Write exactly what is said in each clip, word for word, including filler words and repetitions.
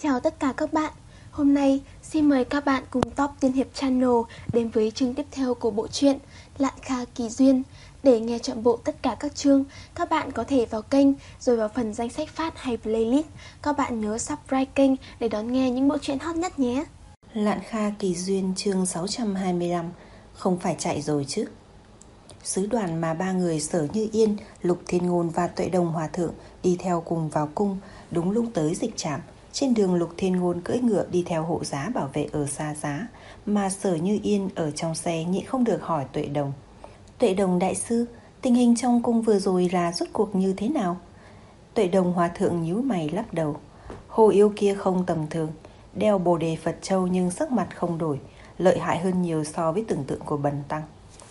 Chào tất cả các bạn. Hôm nay xin mời các bạn cùng Top Tiên Hiệp Channel đến với chương tiếp theo của bộ truyện Lạn Kha Kỳ Duyên. Để nghe trọn bộ tất cả các chương, các bạn có thể vào kênh rồi vào phần danh sách phát hay playlist. Các bạn nhớ subscribe kênh để đón nghe những bộ truyện hot nhất nhé. Lạn Kha Kỳ Duyên chương sáu trăm hai mươi lăm. Không phải chạy rồi chứ. Sứ đoàn mà ba người Sở Như Yên, Lục Thiên Ngôn và Tuệ Đồng Hòa Thượng đi theo cùng vào cung. Đúng lúc tới dịch trạm, trên đường Lục Thiên Ngôn cưỡi ngựa đi theo hộ giá bảo vệ ở xa giá, mà Sở Như Yên ở trong xe nhịn không được hỏi Tuệ Đồng: Tuệ Đồng đại sư, tình hình trong cung vừa rồi là rốt cuộc như thế nào? Tuệ Đồng Hòa Thượng nhíu mày lắc đầu: Hồ yêu kia không tầm thường, đeo bồ đề Phật châu nhưng sắc mặt không đổi, lợi hại hơn nhiều so với tưởng tượng của bần tăng.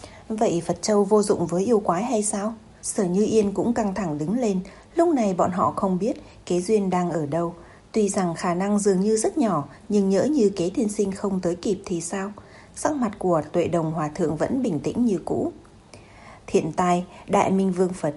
Vậy Phật châu vô dụng với yêu quái hay sao? Sở Như Yên cũng căng thẳng đứng lên. Lúc này bọn họ không biết Kế Duyên đang ở đâu. Tuy rằng khả năng dường như rất nhỏ, nhưng nhỡ như Kế tiên sinh không tới kịp thì sao? Sắc mặt của Tuệ Đồng Hòa Thượng vẫn bình tĩnh như cũ. Thiện tai, Đại Minh Vương Phật,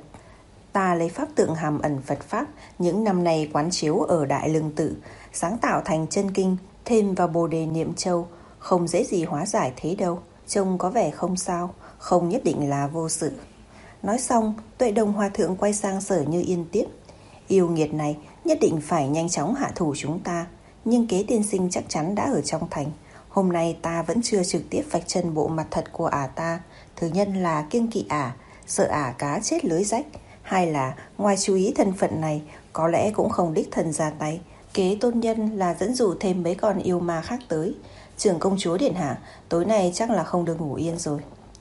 ta lấy pháp tượng hàm ẩn Phật Pháp những năm này quán chiếu ở Đại Lương Tự, sáng tạo thành chân kinh, thêm vào bồ đề niệm châu, không dễ gì hóa giải thế đâu. Trông có vẻ không sao, không nhất định là vô sự. Nói xong, Tuệ Đồng Hòa Thượng quay sang Sở Như Yên tiếp: Yêu nghiệt này nhất định phải nhanh chóng hạ thủ chúng ta, nhưng Kế tiên sinh chắc chắn đã ở trong thành. Hôm nay ta vẫn chưa trực tiếp vạch chân bộ mặt thật của ả ta. Thứ nhân là kiêng kỵ ả, sợ ả cá chết lưới rách. Hai là ngoài chú ý thân phận này, có lẽ cũng không đích thân ra tay. Kế tôn nhân là dẫn dụ thêm mấy con yêu ma khác tới. Trưởng công chúa điện hạ, tối nay chắc là không được ngủ yên rồi.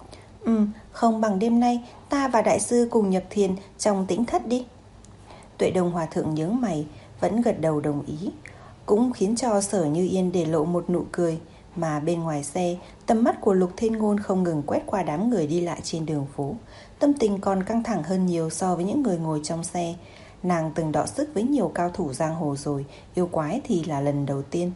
Ừ, không bằng đêm nay ta và đại sư cùng nhập thiền trong tĩnh thất đi. Tuệ Đồng Hòa Thượng nhướng mày, vẫn gật đầu đồng ý, cũng khiến cho Sở Như Yên để lộ một nụ cười. Mà bên ngoài xe, tầm mắt của Lục Thiên Ngôn không ngừng quét qua đám người đi lại trên đường phố. Tâm tình còn căng thẳng hơn nhiều so với những người ngồi trong xe. Nàng từng đọ sức với nhiều cao thủ giang hồ rồi, yêu quái thì là lần đầu tiên.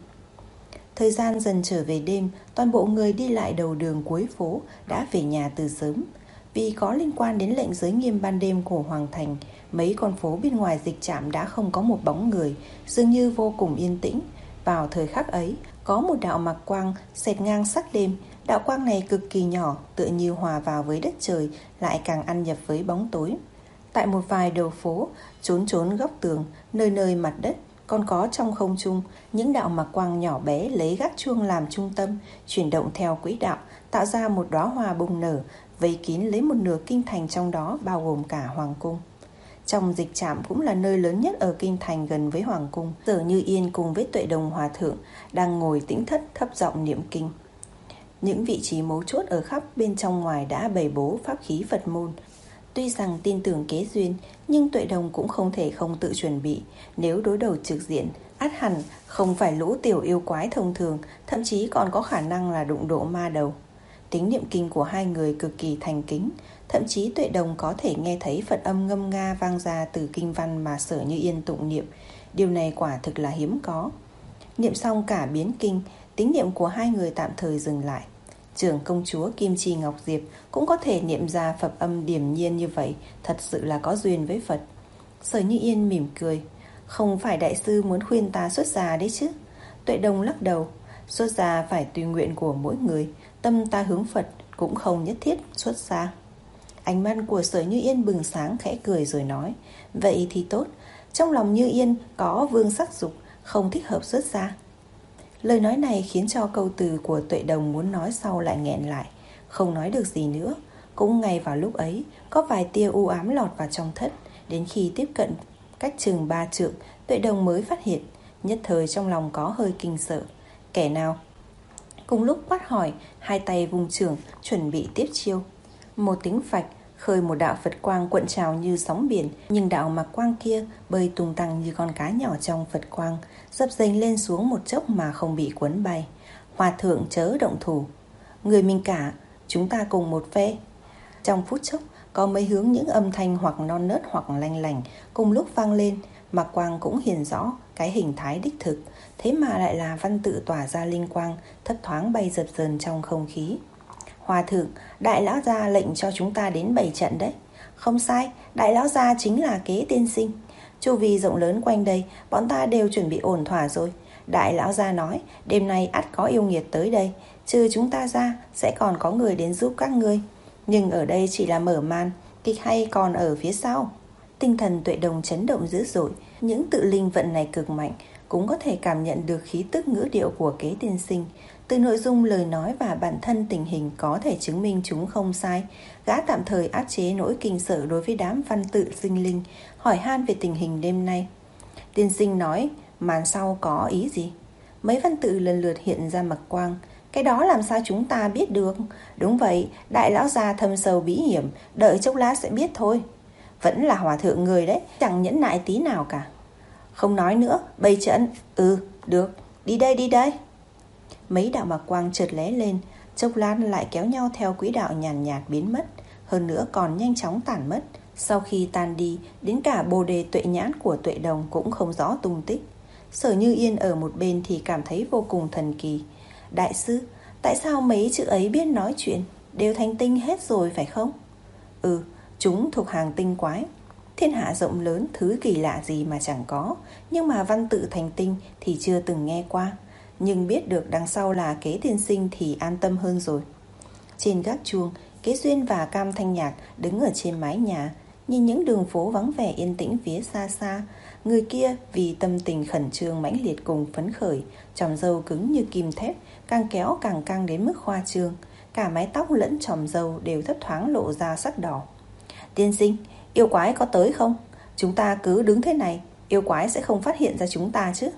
Thời gian dần trở về đêm, toàn bộ người đi lại đầu đường cuối phố đã về nhà từ sớm. Vì có liên quan đến lệnh giới nghiêm ban đêm của Hoàng Thành, mấy con phố bên ngoài dịch trạm đã không có một bóng người, dường như vô cùng yên tĩnh. Vào thời khắc ấy, có một đạo mặc quang xẹt ngang sắc đêm. Đạo quang này cực kỳ nhỏ, tựa như hòa vào với đất trời, lại càng ăn nhập với bóng tối. Tại một vài đầu phố, trốn trốn góc tường, nơi nơi mặt đất, còn có trong không trung, những đạo mặc quang nhỏ bé lấy gác chuông làm trung tâm, chuyển động theo quỹ đạo, tạo ra một đóa hoa bùng nở, vây kín lấy một nửa kinh thành, trong đó bao gồm cả hoàng cung. Trong dịch trạm cũng là nơi lớn nhất ở kinh thành gần với hoàng cung. Sở Như Yên cùng với Tuệ Đồng Hòa Thượng đang ngồi tĩnh thất thấp giọng niệm kinh. Những vị trí mấu chốt ở khắp bên trong ngoài đã bày bố pháp khí Phật môn. Tuy rằng tin tưởng Kế Duyên, nhưng Tuệ Đồng cũng không thể không tự chuẩn bị. Nếu đối đầu trực diện, ắt hẳn không phải lũ tiểu yêu quái thông thường, thậm chí còn có khả năng là đụng độ ma đầu. Tính niệm kinh của hai người cực kỳ thành kính, thậm chí Tuệ Đồng có thể nghe thấy Phật âm ngâm nga vang ra từ kinh văn mà Sở Như Yên tụng niệm. Điều này quả thực là hiếm có. Niệm xong cả biến kinh, tính niệm của hai người tạm thời dừng lại. Trưởng công chúa Kim Chi Ngọc Diệp cũng có thể niệm ra Phật âm điềm nhiên như vậy, thật sự là có duyên với Phật. Sở Như Yên mỉm cười: Không phải đại sư muốn khuyên ta xuất gia đấy chứ? Tuệ Đồng lắc đầu: Xuất gia phải tùy nguyện của mỗi người, tâm ta hướng Phật cũng không nhất thiết xuất gia. Ánh mắt của Sở Như Yên bừng sáng, khẽ cười rồi nói: Vậy thì tốt, trong lòng Như Yên có vương sắc dục, không thích hợp xuất gia. Lời nói này khiến cho câu từ của Tuệ Đồng muốn nói sau lại nghẹn lại, không nói được gì nữa. Cũng ngay vào lúc ấy, có vài tia u ám lọt vào trong thất. Đến khi tiếp cận cách chừng ba trượng, Tuệ Đồng mới phát hiện. Nhất thời trong lòng có hơi kinh sợ. Kẻ nào? Cùng lúc quát hỏi, hai tay vung chưởng chuẩn bị tiếp chiêu. Một tiếng phạch khơi một đạo Phật quang cuộn trào như sóng biển, nhưng đạo mặc quang kia bơi tung tăng như con cá nhỏ trong Phật quang, dập dềnh lên xuống một chốc mà không bị cuốn bay. Hòa thượng chớ động thủ, người mình cả, chúng ta cùng một phe. Trong phút chốc, có mấy hướng những âm thanh hoặc non nớt hoặc lanh lảnh cùng lúc vang lên. Mặc quang cũng hiển rõ cái hình thái đích thực, thế mà lại là văn tự tỏa ra linh quang, thấp thoáng bay dập dờn trong không khí. Hòa thượng, đại lão gia lệnh cho chúng ta đến bảy trận đấy. Không sai, đại lão gia chính là Kế tiên sinh. Chu vi rộng lớn quanh đây, bọn ta đều chuẩn bị ổn thỏa rồi. Đại lão gia nói đêm nay ắt có yêu nghiệt tới đây, trừ chúng ta ra sẽ còn có người đến giúp các ngươi. Nhưng ở đây chỉ là mở màn, kịch hay còn ở phía sau. Tinh thần Tuệ Đồng chấn động dữ dội. Những tự linh vận này cực mạnh, cũng có thể cảm nhận được khí tức ngữ điệu của Kế tiên sinh. Từ nội dung lời nói và bản thân tình hình có thể chứng minh chúng không sai. Gã tạm thời áp chế nỗi kinh sợ đối với đám văn tự sinh linh, hỏi han về tình hình đêm nay. Tiên sinh nói màn sau có ý gì? Mấy văn tự lần lượt hiện ra mặc quang. Cái đó làm sao chúng ta biết được? Đúng vậy, đại lão gia thâm sâu bí hiểm, đợi chốc lát sẽ biết thôi. Vẫn là hòa thượng người đấy, chẳng nhẫn nại tí nào cả. Không nói nữa, bày trận. Ừ, được, đi đây đi đây. Mấy đạo mặc quang chợt lóe lên, chốc lát lại kéo nhau theo quỹ đạo nhàn nhạt, nhạt biến mất, hơn nữa còn nhanh chóng tản mất. Sau khi tan đi, đến cả bồ đề tuệ nhãn của Tuệ Đồng cũng không rõ tung tích. Sở Như Yên ở một bên thì cảm thấy vô cùng thần kỳ. Đại sư, tại sao mấy chữ ấy biết nói chuyện? Đều thành tinh hết rồi phải không? Ừ, chúng thuộc hàng tinh quái. Thiên hạ rộng lớn, thứ kỳ lạ gì mà chẳng có, nhưng mà văn tự thành tinh thì chưa từng nghe qua. Nhưng biết được đằng sau là Kế tiên sinh thì an tâm hơn rồi. Trên gác chuông, Kế Duyên và Cam Thanh Nhạc đứng ở trên mái nhà, nhìn những đường phố vắng vẻ yên tĩnh phía xa xa. Người kia vì tâm tình khẩn trương mãnh liệt cùng phấn khởi, chòm râu cứng như kim thép, càng kéo càng căng đến mức khoa trương. Cả mái tóc lẫn chòm râu đều thấp thoáng lộ ra sắc đỏ. Tiên sinh, yêu quái có tới không? Chúng ta cứ đứng thế này, yêu quái sẽ không phát hiện ra chúng ta chứ?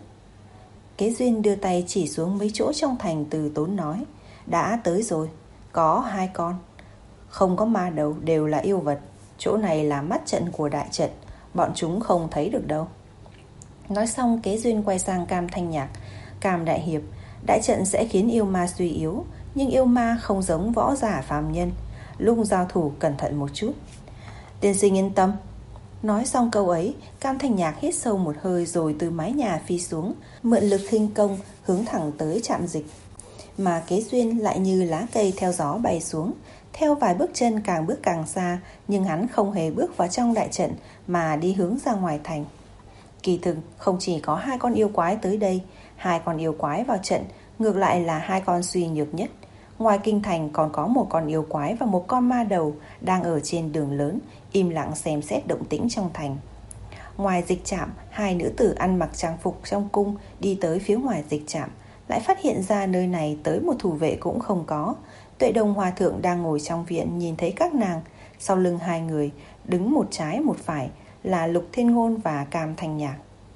Kế Duyên đưa tay chỉ xuống mấy chỗ trong thành, từ tốn nói. Đã tới rồi, có hai con. Không có ma đầu, đều là yêu vật. Chỗ này là mắt trận của đại trận, bọn chúng không thấy được đâu. Nói xong, Kế Duyên quay sang Cam Thanh Nhạc. Cam đại hiệp, đại trận sẽ khiến yêu ma suy yếu, nhưng yêu ma không giống võ giả phàm nhân, lúc giao thủ cẩn thận một chút. Tiên sinh yên tâm. Nói xong câu ấy, Cam Thanh Nhạc hít sâu một hơi rồi từ mái nhà phi xuống, mượn lực khinh công hướng thẳng tới trạm dịch. Mà Kế Duyên lại như lá cây theo gió bay xuống, theo vài bước chân càng bước càng xa, nhưng hắn không hề bước vào trong đại trận mà đi hướng ra ngoài thành. Kỳ thực không chỉ có hai con yêu quái tới đây, hai con yêu quái vào trận ngược lại là hai con suy nhược nhất. Ngoài kinh thành còn có một con yêu quái và một con ma đầu đang ở trên đường lớn, im lặng xem xét động tĩnh trong thành. Ngoài dịch trạm, hai nữ tử ăn mặc trang phục trong cung đi tới phía ngoài dịch trạm, lại phát hiện ra nơi này tới một thủ vệ cũng không có. Tuệ Đồng hòa thượng đang ngồi trong viện nhìn thấy các nàng, sau lưng hai người đứng một trái một phải là Lục Thiên Ngôn và Cam Thanh Nhạc.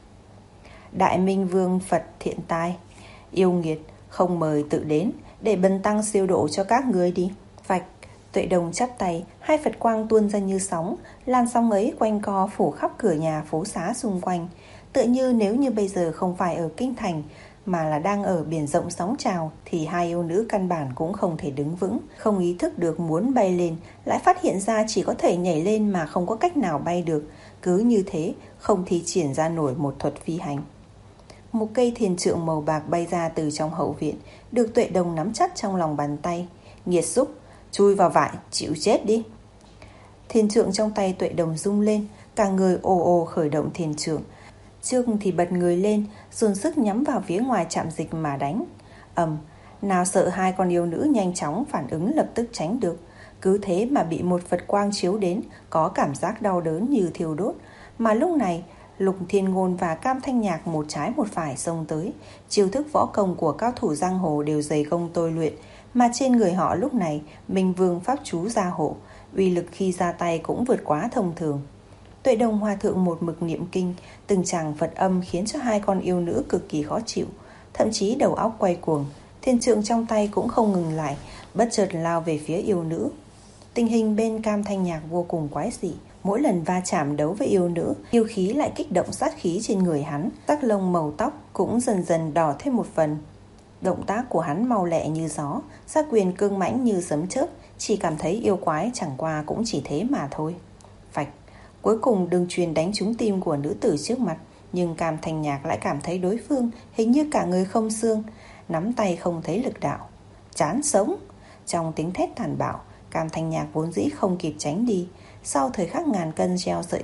Đại Minh Vương Phật thiện tai, yêu nghiệt không mời tự đến, để bần tăng siêu độ cho các ngươi đi. Vạch, Tuệ Đồng chắp tay, hai Phật quang tuôn ra như sóng, làn sóng ấy quanh co phủ khắp cửa nhà phố xá xung quanh, tựa như nếu như bây giờ không phải ở kinh thành mà là đang ở biển rộng sóng trào thì hai yêu nữ căn bản cũng không thể đứng vững, không ý thức được muốn bay lên, lại phát hiện ra chỉ có thể nhảy lên mà không có cách nào bay được, cứ như thế không thi triển ra nổi một thuật phi hành. Một cây thiền trượng màu bạc bay ra từ trong hậu viện, được Tuệ Đồng nắm chắc trong lòng bàn tay. Nghiệt xúc, chui vào vải, chịu chết đi. Thiền trượng trong tay Tuệ Đồng rung lên, cả người ồ ồ khởi động thiền trượng. Trước thì bật người lên, dồn sức nhắm vào phía ngoài trạm dịch mà đánh. Ầm, nào sợ hai con yêu nữ nhanh chóng phản ứng lập tức tránh được. Cứ thế mà bị một Phật quang chiếu đến, có cảm giác đau đớn như thiêu đốt. Mà lúc này, Lục Thiên Ngôn và Cam Thanh Nhạc một trái một phải xông tới. Chiêu thức võ công của cao thủ giang hồ đều dày công tôi luyện, mà trên người họ lúc này Minh Vương pháp chú gia hộ, uy lực khi ra tay cũng vượt quá thông thường. Tuệ Đồng hòa thượng một mực niệm kinh, từng tràng Phật âm khiến cho hai con yêu nữ cực kỳ khó chịu, thậm chí đầu óc quay cuồng. Thiên trượng trong tay cũng không ngừng lại, bất chợt lao về phía yêu nữ. Tình hình bên Cam Thanh Nhạc vô cùng quái dị. Mỗi lần va chạm đấu với yêu nữ, yêu khí lại kích động sát khí trên người hắn, sắc lông màu tóc cũng dần dần đỏ thêm một phần. Động tác của hắn mau lẹ như gió, ra quyền cương mãnh như sấm chớp, chỉ cảm thấy yêu quái chẳng qua cũng chỉ thế mà thôi. Phạch, cuối cùng đường truyền đánh trúng tim của nữ tử trước mặt, nhưng Cam Thanh Nhạc lại cảm thấy đối phương hình như cả người không xương, nắm tay không thấy lực đạo. Chán sống! Trong tiếng thét tàn bạo, Cam Thanh Nhạc vốn dĩ không kịp tránh đi. Sau thời khắc ngàn cân treo sợi tóc,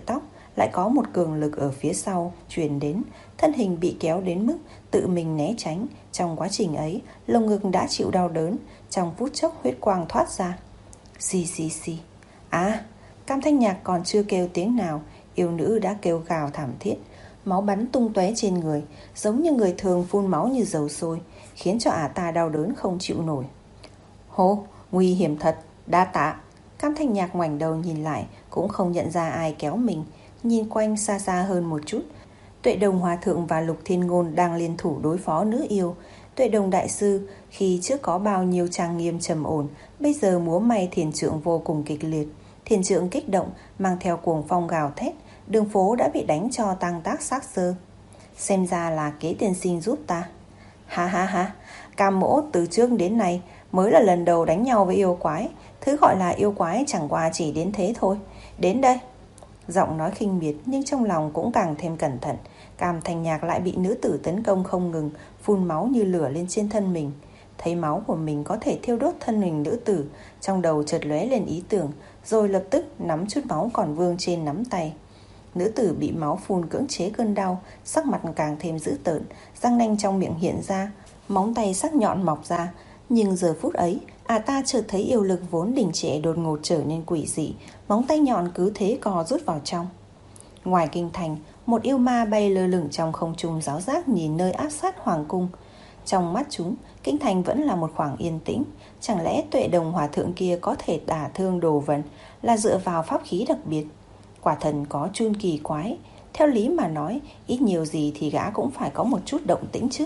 lại có một cường lực ở phía sau truyền đến, thân hình bị kéo đến mức tự mình né tránh. Trong quá trình ấy, lồng ngực đã chịu đau đớn, trong phút chốc huyết quang thoát ra. Xì xì xì. À, Cam Thanh Nhạc còn chưa kêu tiếng nào, yêu nữ đã kêu gào thảm thiết. Máu bắn tung tóe trên người, giống như người thường phun máu như dầu sôi, khiến cho ả ta đau đớn không chịu nổi. Hô, nguy hiểm thật, đa tạ. Cam Thanh Nhạc ngoảnh đầu nhìn lại, cũng không nhận ra ai kéo mình. Nhìn quanh xa xa hơn một chút, Tuệ Đồng Hòa Thượng và Lục Thiên Ngôn đang liên thủ đối phó nữ yêu. Tuệ Đồng Đại Sư khi trước có bao nhiêu trang nghiêm trầm ổn, bây giờ múa may thiền trượng vô cùng kịch liệt. Thiền trượng kích động, mang theo cuồng phong gào thét, đường phố đã bị đánh cho tang tác xác xơ. Xem ra là Kế tiên sinh giúp ta. Ha ha ha, Cam mỗ từ trước đến nay mới là lần đầu đánh nhau với yêu quái. Thứ gọi là yêu quái chẳng qua chỉ đến thế thôi. Đến đây. Giọng nói khinh miệt nhưng trong lòng cũng càng thêm cẩn thận. Cam Thanh Nhạc lại bị nữ tử tấn công không ngừng, phun máu như lửa lên trên thân mình. Thấy máu của mình có thể thiêu đốt thân hình nữ tử, trong đầu chợt lóe lên ý tưởng, rồi lập tức nắm chút máu còn vương trên nắm tay. Nữ tử bị máu phun cưỡng chế cơn đau, sắc mặt càng thêm dữ tợn, răng nanh trong miệng hiện ra, móng tay sắc nhọn mọc ra. Nhưng giờ phút ấy, à ta chợt thấy yêu lực vốn đình trệ đột ngột trở nên quỷ dị, móng tay nhọn cứ thế co rút vào trong. Ngoài kinh thành, một yêu ma bay lơ lửng trong không trung giáo giác nhìn nơi áp sát hoàng cung. Trong mắt chúng, kinh thành vẫn là một khoảng yên tĩnh. Chẳng lẽ Tuệ Đồng Hòa Thượng kia có thể đả thương đồ vật là dựa vào pháp khí đặc biệt? Quả thần có chun kỳ quái. Theo lý mà nói, ít nhiều gì thì gã cũng phải có một chút động tĩnh chứ.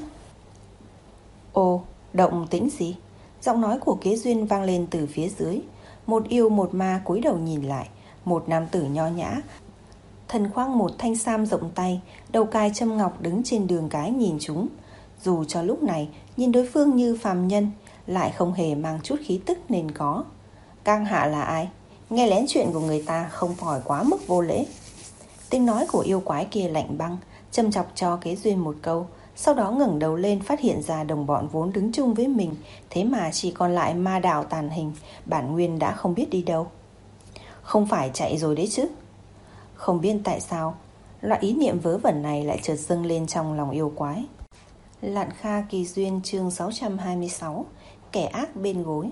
Ồ, động tĩnh gì? Giọng nói của Kế Duyên vang lên từ phía dưới. Một yêu một ma cúi đầu nhìn lại. Một nam tử nho nhã, thân khoác một thanh sam rộng tay, đầu cài châm ngọc đứng trên đường cái nhìn chúng. Dù cho lúc này nhìn đối phương như phàm nhân, lại không hề mang chút khí tức nên có. Các hạ là ai? Nghe lén chuyện của người ta không khỏi quá mức vô lễ. Tiếng nói của yêu quái kia lạnh băng, châm chọc cho Kế Duyên một câu. Sau đó ngẩng đầu lên phát hiện ra đồng bọn vốn đứng chung với mình, thế mà chỉ còn lại ma đạo tàn hình, bản nguyên đã không biết đi đâu. Không phải chạy rồi đấy chứ? Không biết tại sao, loại ý niệm vớ vẩn này lại chợt dâng lên trong lòng yêu quái. Lạn Kha Kỳ Duyên chương sáu trăm hai mươi sáu, kẻ ác bên gối.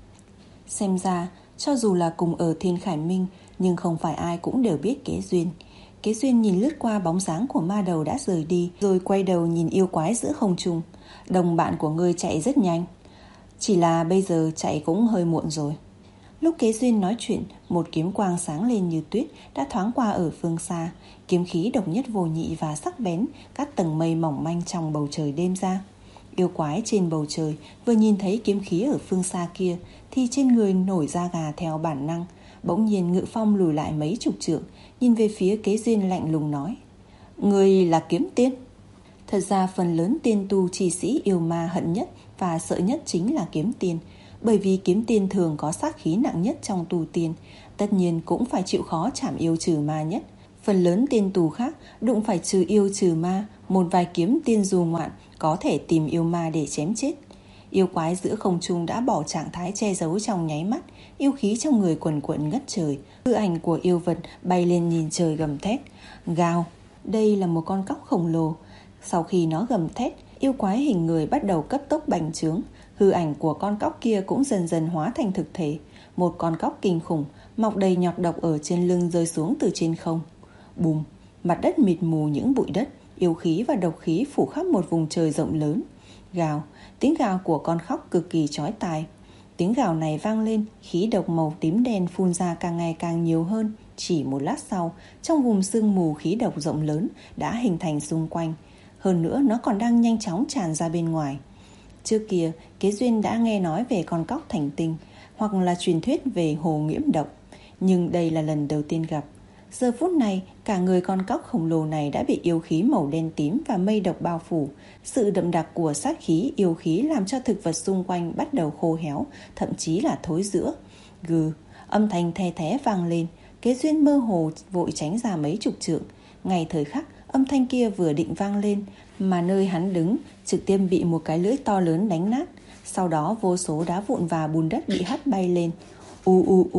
Xem ra, cho dù là cùng ở Thiên Khải Minh, nhưng không phải ai cũng đều biết Kế Duyên. Kế Duyên nhìn lướt qua bóng dáng của ma đầu đã rời đi, rồi quay đầu nhìn yêu quái giữa không trung. Đồng bạn của ngươi chạy rất nhanh, chỉ là bây giờ chạy cũng hơi muộn rồi. Lúc Kế Duyên nói chuyện, một kiếm quang sáng lên như tuyết đã thoáng qua ở phương xa. Kiếm khí độc nhất vô nhị và sắc bén, cắt tầng mây mỏng manh trong bầu trời đêm ra. Yêu quái trên bầu trời vừa nhìn thấy kiếm khí ở phương xa kia thì trên người nổi da gà theo bản năng. Bỗng nhiên Ngự Phong lùi lại mấy chục trượng, nhìn về phía Kế Duyên lạnh lùng nói: Người là kiếm tiên. Thật ra phần lớn tiên tu chi sĩ yêu ma hận nhất và sợ nhất chính là kiếm tiên, bởi vì kiếm tiên thường có sát khí nặng nhất trong tu tiên, tất nhiên cũng phải chịu khó chảm yêu trừ ma nhất. Phần lớn tiên tù khác đụng phải trừ yêu trừ ma, một vài kiếm tiên du ngoạn có thể tìm yêu ma để chém chết. Yêu quái giữa không trung đã bỏ trạng thái che giấu trong nháy mắt, yêu khí trong người quần quận ngất trời. Hư ảnh của yêu vật bay lên nhìn trời gầm thét, gào. Đây là một con cóc khổng lồ. Sau khi nó gầm thét, yêu quái hình người bắt đầu cấp tốc bành trướng. Hư ảnh của con cóc kia cũng dần dần hóa thành thực thể. Một con cóc kinh khủng, mọc đầy nhọt độc ở trên lưng rơi xuống từ trên không. Bùm, mặt đất mịt mù những bụi đất, yêu khí và độc khí phủ khắp một vùng trời rộng lớn. Gào, tiếng gào của con khóc cực kỳ chói tai. Tiếng gào này vang lên, khí độc màu tím đen phun ra càng ngày càng nhiều hơn. Chỉ một lát sau, trong vùng sương mù khí độc rộng lớn đã hình thành xung quanh. Hơn nữa nó còn đang nhanh chóng tràn ra bên ngoài. Trước kia, Kế Duyên đã nghe nói về con cóc thành tinh, hoặc là truyền thuyết về hồ nghiễm độc, nhưng đây là lần đầu tiên gặp. Giờ phút này, cả người con cóc khổng lồ này đã bị yêu khí màu đen tím và mây độc bao phủ. Sự đậm đặc của sát khí, yêu khí làm cho thực vật xung quanh bắt đầu khô héo, thậm chí là thối rữa. Gừ, âm thanh the thé vang lên. Kế Duyên mơ hồ vội tránh ra mấy chục trượng. Ngay thời khắc, âm thanh kia vừa định vang lên, mà nơi hắn đứng trực tiếp bị một cái lưỡi to lớn đánh nát. Sau đó vô số đá vụn và bùn đất bị hất bay lên. U u u,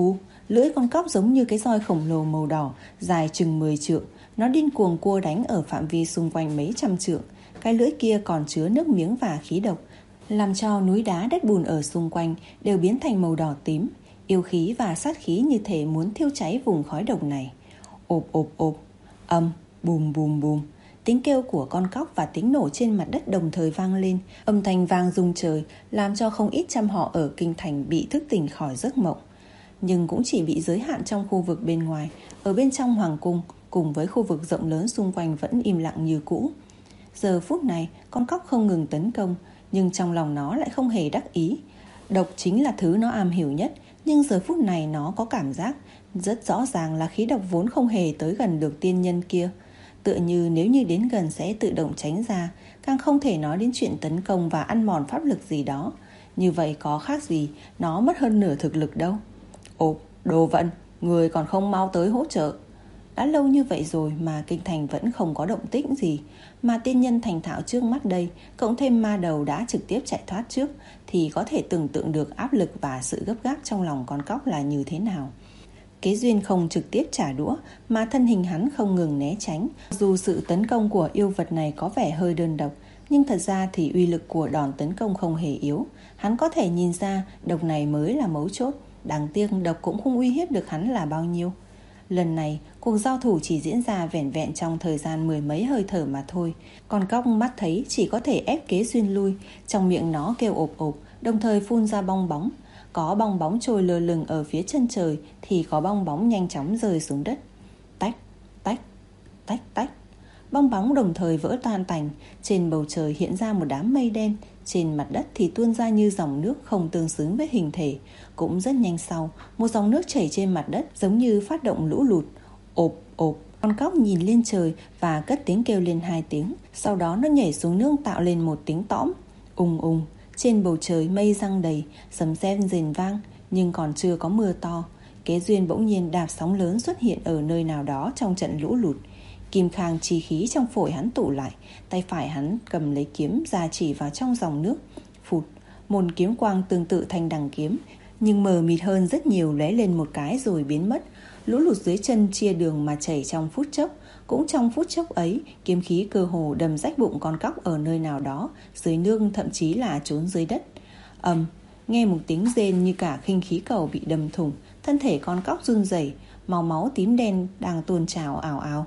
Lưỡi con cóc giống như cái roi khổng lồ màu đỏ, dài chừng mười trượng. Nó điên cuồng cua đánh ở phạm vi xung quanh mấy trăm trượng. Cái lưỡi kia còn chứa nước miếng và khí độc, làm cho núi đá đất bùn ở xung quanh đều biến thành màu đỏ tím. Yêu khí và sát khí như thể muốn thiêu cháy vùng khói độc này. Ộp ộp ộp, âm, bùm bùm bùm. Tiếng kêu của con cóc và tiếng nổ trên mặt đất đồng thời vang lên. Âm thanh vang rung trời, làm cho không ít trăm họ ở kinh thành bị thức tỉnh khỏi giấc mộng. Nhưng cũng chỉ bị giới hạn trong khu vực bên ngoài. Ở bên trong hoàng cung, cùng với khu vực rộng lớn xung quanh vẫn im lặng như cũ. Giờ phút này, con cóc không ngừng tấn công, nhưng trong lòng nó lại không hề đắc ý. Độc chính là thứ nó am hiểu nhất, nhưng giờ phút này nó có cảm giác rất rõ ràng là khí độc vốn không hề tới gần được tiên nhân kia. Tựa như nếu như đến gần sẽ tự động tránh ra, càng không thể nói đến chuyện tấn công và ăn mòn pháp lực gì đó. Như vậy có khác gì nó mất hơn nửa thực lực đâu. Ồ, Đồ Vận, người còn không mau tới hỗ trợ. Đã lâu như vậy rồi mà kinh thành vẫn không có động tĩnh gì. Mà tiên nhân thành thạo trước mắt đây, cộng thêm ma đầu đã trực tiếp chạy thoát trước, thì có thể tưởng tượng được áp lực và sự gấp gáp trong lòng con cóc là như thế nào. Kế Duyên không trực tiếp trả đũa, mà thân hình hắn không ngừng né tránh. Dù sự tấn công của yêu vật này có vẻ hơi đơn độc, nhưng thật ra thì uy lực của đòn tấn công không hề yếu. Hắn có thể nhìn ra độc này mới là mấu chốt. Đáng tiếc độc cũng không uy hiếp được hắn là bao nhiêu. Lần này, cuộc giao thủ chỉ diễn ra vẻn vẹn trong thời gian mười mấy hơi thở mà thôi. Con cóc mắt thấy chỉ có thể ép Kế Duyên lui. Trong miệng nó kêu ộp ộp, đồng thời phun ra bong bóng. Có bong bóng trôi lơ lửng ở phía chân trời, thì có bong bóng nhanh chóng rơi xuống đất. Tách, tách, tách, tách. Bong bóng đồng thời vỡ tan tành. Trên bầu trời hiện ra một đám mây đen. Trên mặt đất thì tuôn ra như dòng nước không tương xứng với hình thể. Cũng rất nhanh sau, một dòng nước chảy trên mặt đất giống như phát động lũ lụt. Ộp ộp. Con cóc nhìn lên trời và cất tiếng kêu lên hai tiếng. Sau đó nó nhảy xuống nước tạo lên một tiếng tõm. Ùng ùng. Trên bầu trời mây giăng đầy, sấm sét rền vang, nhưng còn chưa có mưa to. Kế Duyên bỗng nhiên đạp sóng lớn xuất hiện ở nơi nào đó trong trận lũ lụt. Kim khang chi khí trong phổi hắn tụ lại, tay phải hắn cầm lấy kiếm ra chỉ vào trong dòng nước. Phụt, một kiếm quang tương tự thanh đằng kiếm, nhưng mờ mịt hơn rất nhiều lóe lên một cái rồi biến mất. Lũ lụt dưới chân chia đường mà chảy trong phút chốc. Cũng trong phút chốc ấy, kiếm khí cơ hồ đâm rách bụng con cóc ở nơi nào đó, dưới nước thậm chí là trốn dưới đất. Ầm, nghe một tiếng rên như cả khinh khí cầu bị đâm thủng, thân thể con cóc run rẩy, màu máu tím đen đang tuôn trào ào ào.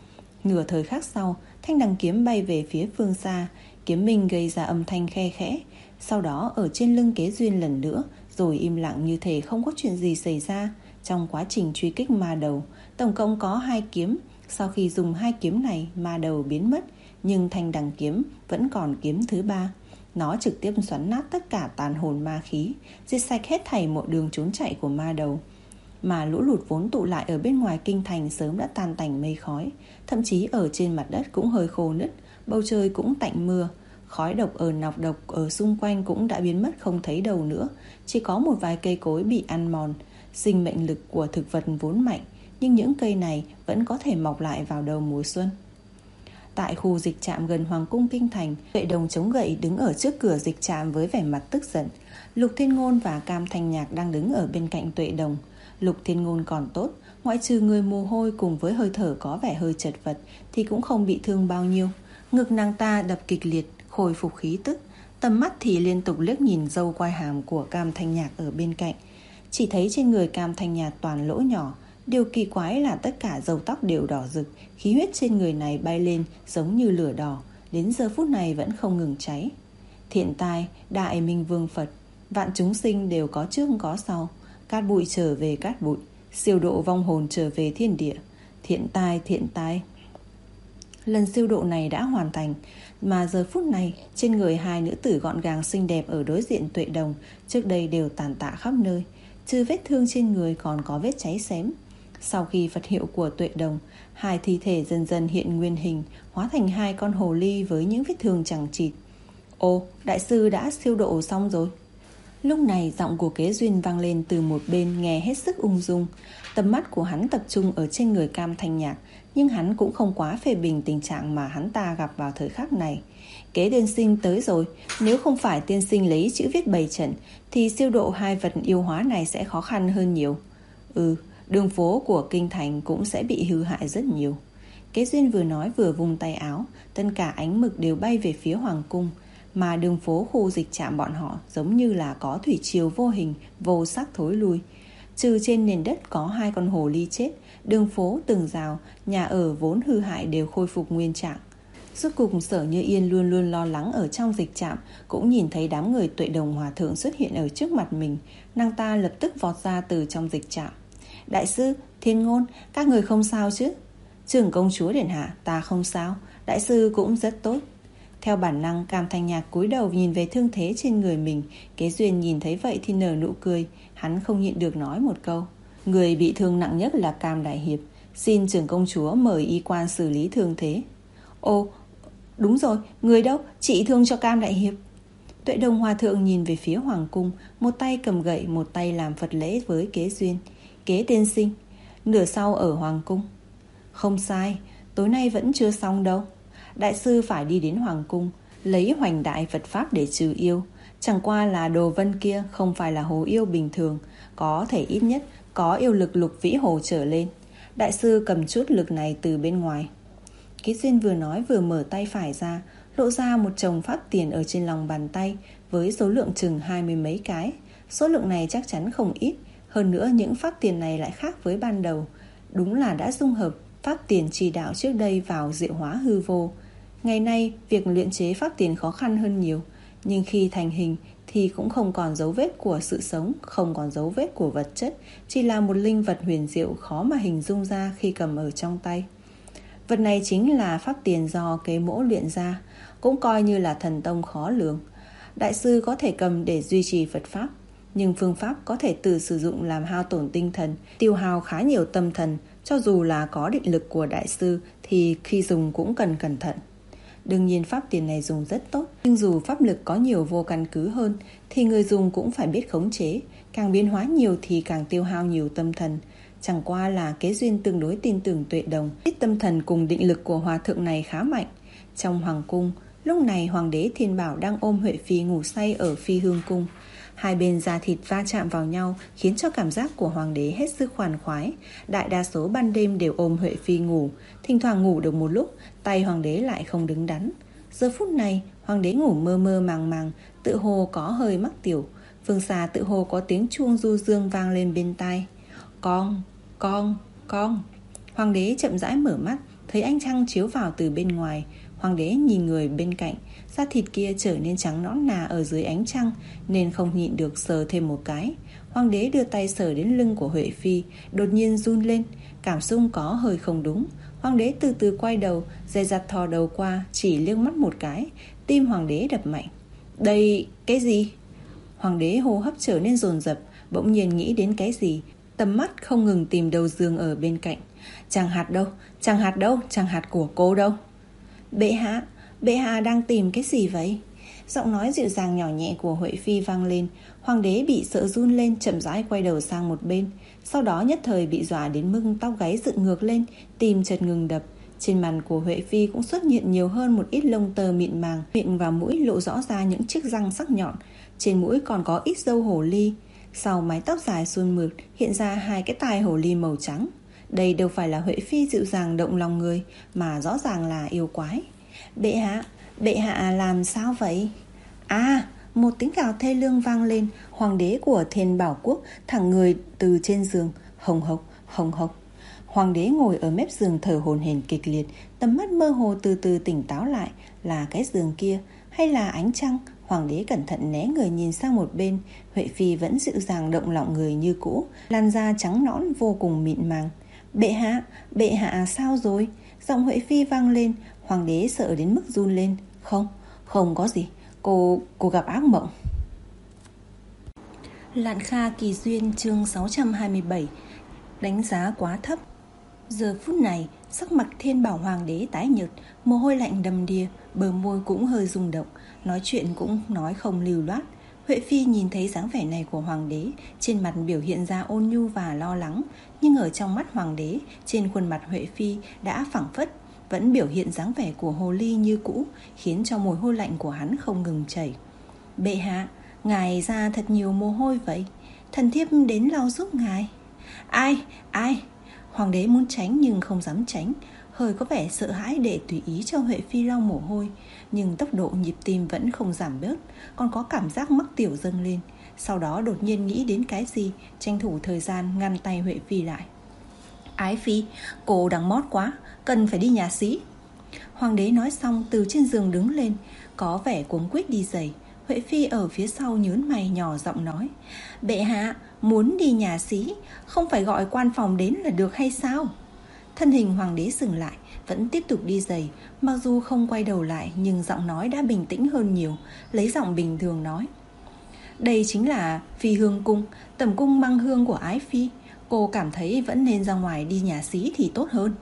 Nửa thời khắc sau, thanh đằng kiếm bay về phía phương xa, kiếm minh gây ra âm thanh khe khẽ, sau đó ở trên lưng Kế Duyên lần nữa, rồi im lặng như thể không có chuyện gì xảy ra. Trong quá trình truy kích ma đầu, tổng cộng có hai kiếm. Sau khi dùng hai kiếm này, ma đầu biến mất, nhưng thanh đằng kiếm vẫn còn kiếm thứ ba. Nó trực tiếp xoắn nát tất cả tàn hồn ma khí, giết sạch hết thảy mọi đường trốn chạy của ma đầu. Mà lũ lụt vốn tụ lại ở bên ngoài kinh thành sớm đã tan tành mây khói, thậm chí ở trên mặt đất cũng hơi khô nứt, bầu trời cũng tạnh mưa. Khói độc ở nọc độc ở xung quanh cũng đã biến mất không thấy đâu nữa, chỉ có một vài cây cối bị ăn mòn. Sinh mệnh lực của thực vật vốn mạnh, nhưng những cây này vẫn có thể mọc lại vào đầu mùa xuân. Tại khu dịch trạm gần Hoàng cung kinh thành, Tuệ Đồng chống gậy đứng ở trước cửa dịch trạm với vẻ mặt tức giận. Lục Thiên Ngôn và Cam Thanh Nhạc đang đứng ở bên cạnh Tuệ Đồng. Lục Thiên Ngôn còn tốt, ngoại trừ người mồ hôi cùng với hơi thở có vẻ hơi chật vật thì cũng không bị thương bao nhiêu. Ngực nàng ta đập kịch liệt, khôi phục khí tức, tầm mắt thì liên tục liếc nhìn râu quai hàm của Cam Thanh Nhạc ở bên cạnh. Chỉ thấy trên người Cam Thanh Nhạc toàn lỗ nhỏ. Điều kỳ quái là tất cả râu tóc đều đỏ rực, khí huyết trên người này bay lên giống như lửa đỏ, đến giờ phút này vẫn không ngừng cháy. Thiện tai, Đại Minh Vương Phật, vạn chúng sinh đều có trước có sau, cát bụi trở về cát bụi, siêu độ vong hồn trở về thiên địa. Thiện tai, thiện tai. Lần siêu độ này đã hoàn thành, mà giờ phút này trên người hai nữ tử gọn gàng xinh đẹp ở đối diện Tuệ Đồng trước đây đều tàn tạ khắp nơi, trừ vết thương trên người còn có vết cháy xém. Sau khi Phật hiệu của Tuệ Đồng, hai thi thể dần dần hiện nguyên hình, hóa thành hai con hồ ly với những vết thương chằng chịt. Ồ, đại sư đã siêu độ xong rồi. Lúc này giọng của Kế Duyên vang lên từ một bên nghe hết sức ung dung. Tầm mắt của hắn tập trung ở trên người Cam Thanh Nhạc, nhưng hắn cũng không quá phê bình tình trạng mà hắn ta gặp vào thời khắc này. Kế tiên sinh tới rồi, nếu không phải tiên sinh lấy chữ viết bày trận thì siêu độ hai vật yêu hóa này sẽ khó khăn hơn nhiều. Ừ, đường phố của kinh thành cũng sẽ bị hư hại rất nhiều. Kế Duyên vừa nói vừa vung tay áo, tất cả ánh mực đều bay về phía hoàng cung, mà đường phố khu dịch trạm bọn họ giống như là có thủy triều vô hình, vô sắc thối lui. Trừ trên nền đất có hai con hồ ly chết, đường phố, tường rào, nhà ở vốn hư hại đều khôi phục nguyên trạng. Rốt cục Sở Như Yên luôn luôn lo lắng ở trong dịch trạm cũng nhìn thấy đám người Tuệ Đồng Hòa Thượng xuất hiện ở trước mặt mình. Nàng ta lập tức vọt ra từ trong dịch trạm. Đại sư, Thiên Ngôn, các người không sao chứ? Trưởng công chúa điện hạ, ta không sao. Đại sư cũng rất tốt. Theo bản năng, Cam Thanh Nhạc cúi đầu nhìn về thương thế trên người mình. Kế Duyên nhìn thấy vậy thì nở nụ cười. Hắn không nhịn được nói một câu. Người bị thương nặng nhất là Cam Đại Hiệp, xin trưởng công chúa mời y quan xử lý thương thế. Ồ, đúng rồi, người đâu? Trị thương cho Cam Đại Hiệp. Tuệ Đồng Hòa Thượng nhìn về phía hoàng cung, một tay cầm gậy, một tay làm Phật lễ với Kế Duyên. Kế tiên sinh, nửa sau ở hoàng cung. Không sai, tối nay vẫn chưa xong đâu. Đại sư phải đi đến hoàng cung, lấy hoành đại Phật pháp để trừ yêu. Chẳng qua là đồ vân kia không phải là hồ yêu bình thường, có thể ít nhất có yêu lực lục vĩ hồ trở lên. Đại sư cầm chút lực này từ bên ngoài. Kế Duyên vừa nói vừa mở tay phải ra, lộ ra một chồng pháp tiền ở trên lòng bàn tay với số lượng chừng hai mươi mấy cái. Số lượng này chắc chắn không ít. Hơn nữa những pháp tiền này lại khác với ban đầu. Đúng là đã dung hợp pháp tiền chỉ đạo trước đây vào diệu hóa hư vô. Ngày nay việc luyện chế pháp tiền khó khăn hơn nhiều, nhưng khi thành hình thì cũng không còn dấu vết của sự sống, không còn dấu vết của vật chất, chỉ là một linh vật huyền diệu khó mà hình dung ra khi cầm ở trong tay. Vật này chính là pháp tiền do Kế Mỗ luyện ra, cũng coi như là thần tông khó lường. Đại sư có thể cầm để duy trì Phật pháp, nhưng phương pháp có thể tự sử dụng làm hao tổn tinh thần, tiêu hao khá nhiều tâm thần. Cho dù là có định lực của đại sư thì khi dùng cũng cần cẩn thận. Đương nhiên pháp tiền này dùng rất tốt, nhưng dù pháp lực có nhiều vô căn cứ hơn thì người dùng cũng phải biết khống chế. Càng biến hóa nhiều thì càng tiêu hao nhiều tâm thần. Chẳng qua là Kế Duyên tương đối tin tưởng Tuệ Đồng, biết tâm thần cùng định lực của hòa thượng này khá mạnh. Trong hoàng cung, lúc này hoàng đế Thiên Bảo đang ôm Huệ Phi ngủ say ở Phi Hương cung. Hai bên da thịt va chạm vào nhau khiến cho cảm giác của hoàng đế hết sức khoan khoái. Đại đa số ban đêm đều ôm Huệ Phi ngủ. Thỉnh thoảng ngủ được một lúc, tay hoàng đế lại không đứng đắn. Giờ phút này hoàng đế ngủ mơ mơ màng màng, tự hồ có hơi mắc tiểu. Phương xa tự hồ có tiếng chuông du dương vang lên bên tai. Con, con, con. Hoàng đế chậm rãi mở mắt, thấy ánh trăng chiếu vào từ bên ngoài. Hoàng đế nhìn người bên cạnh, da thịt kia trở nên trắng nõn nà ở dưới ánh trăng, nên không nhịn được sờ thêm một cái. Hoàng đế đưa tay sờ đến lưng của Huệ Phi, đột nhiên run lên, cảm xúc có hơi không đúng. Hoàng đế từ từ quay đầu, dè dặt thò đầu qua, chỉ liếc mắt một cái. Tim hoàng đế đập mạnh. Đây, cái gì? Hoàng đế hô hấp trở nên dồn dập, bỗng nhiên nghĩ đến cái gì, tầm mắt không ngừng tìm đầu giường ở bên cạnh. Chẳng hạt đâu, chẳng hạt đâu, chẳng hạt của cô đâu. Bệ hạ, bệ hạ đang tìm cái gì vậy? Giọng nói dịu dàng nhỏ nhẹ của Huệ Phi vang lên. Hoàng đế bị sợ run lên, chậm rãi quay đầu sang một bên. Sau đó nhất thời bị dọa đến mức tóc gáy dựng ngược lên, tim chợt ngừng đập. Trên mặt của Huệ Phi cũng xuất hiện nhiều hơn một ít lông tơ mịn màng, miệng và mũi lộ rõ ra những chiếc răng sắc nhọn. Trên mũi còn có ít râu hổ ly. Sau mái tóc dài suôn mượt hiện ra hai cái tai hổ ly màu trắng. Đây đâu phải là Huệ Phi dịu dàng động lòng người, mà rõ ràng là yêu quái. Bệ hạ, bệ hạ làm sao vậy? À, một tiếng gào thê lương vang lên. Hoàng đế của Thiên Bảo Quốc thẳng người từ trên giường, hồng hộc, hồng hộc. Hoàng đế ngồi ở mép giường thở hổn hển kịch liệt, tầm mắt mơ hồ từ từ tỉnh táo lại. Là cái giường kia hay là ánh trăng? Hoàng đế cẩn thận né người nhìn sang một bên. Huệ Phi vẫn dịu dàng động lòng người như cũ, làn da trắng nõn vô cùng mịn màng. Bệ hạ, bệ hạ sao rồi? Giọng Huệ Phi vang lên. Hoàng đế sợ đến mức run lên. Không, không có gì. Cô, cô gặp ác mộng. Lạn Kha Kỳ Duyên chương sáu trăm hai mươi bảy. Đánh giá quá thấp. Giờ phút này, sắc mặt Thiên Bảo Hoàng đế tái nhợt, mồ hôi lạnh đầm đìa, bờ môi cũng hơi rung động, nói chuyện cũng nói không lưu loát. Huệ Phi nhìn thấy dáng vẻ này của hoàng đế, trên mặt biểu hiện ra ôn nhu và lo lắng, nhưng ở trong mắt hoàng đế, trên khuôn mặt Huệ Phi đã phảng phất vẫn biểu hiện dáng vẻ của hồ ly như cũ, khiến cho mồ hôi lạnh của hắn không ngừng chảy. Bệ hạ, ngài ra thật nhiều mồ hôi vậy, thần thiếp đến lau giúp ngài. Ai, ai? Hoàng đế muốn tránh nhưng không dám tránh, hơi có vẻ sợ hãi để tùy ý cho Huệ Phi lau mồ hôi. Nhưng tốc độ nhịp tim vẫn không giảm bớt, còn có cảm giác mắc tiểu dâng lên. Sau đó đột nhiên nghĩ đến cái gì, tranh thủ thời gian ngăn tay Huệ Phi lại. Ái Phi, cô đang mót quá, cần phải đi nhà xí. Hoàng đế nói xong từ trên giường đứng lên, có vẻ cuống quýt đi giày. Huệ Phi ở phía sau nhớn mày nhỏ giọng nói, bệ hạ, muốn đi nhà xí, không phải gọi quan phòng đến là được hay sao? Thân hình hoàng đế dừng lại, vẫn tiếp tục đi giày. Mặc dù không quay đầu lại nhưng giọng nói đã bình tĩnh hơn nhiều, lấy giọng bình thường nói, đây chính là Phi Hương Cung, tẩm cung mang hương của Ái Phi. Cô cảm thấy vẫn nên ra ngoài đi nhà xí thì tốt hơn.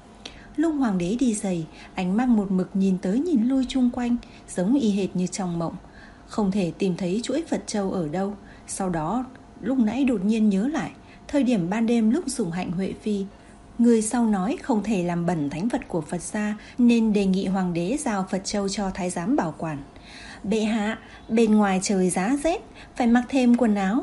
Lúc hoàng đế đi giày, ánh mắt một mực nhìn tới nhìn lui chung quanh, giống y hệt như trong mộng. Không thể tìm thấy chuỗi Phật châu ở đâu. Sau đó lúc nãy đột nhiên nhớ lại thời điểm ban đêm lúc sủng hạnh Huệ Phi, người sau nói không thể làm bẩn thánh vật của Phật gia, nên đề nghị hoàng đế giao Phật châu cho thái giám bảo quản. Bệ hạ, bên ngoài trời giá rét, phải mặc thêm quần áo.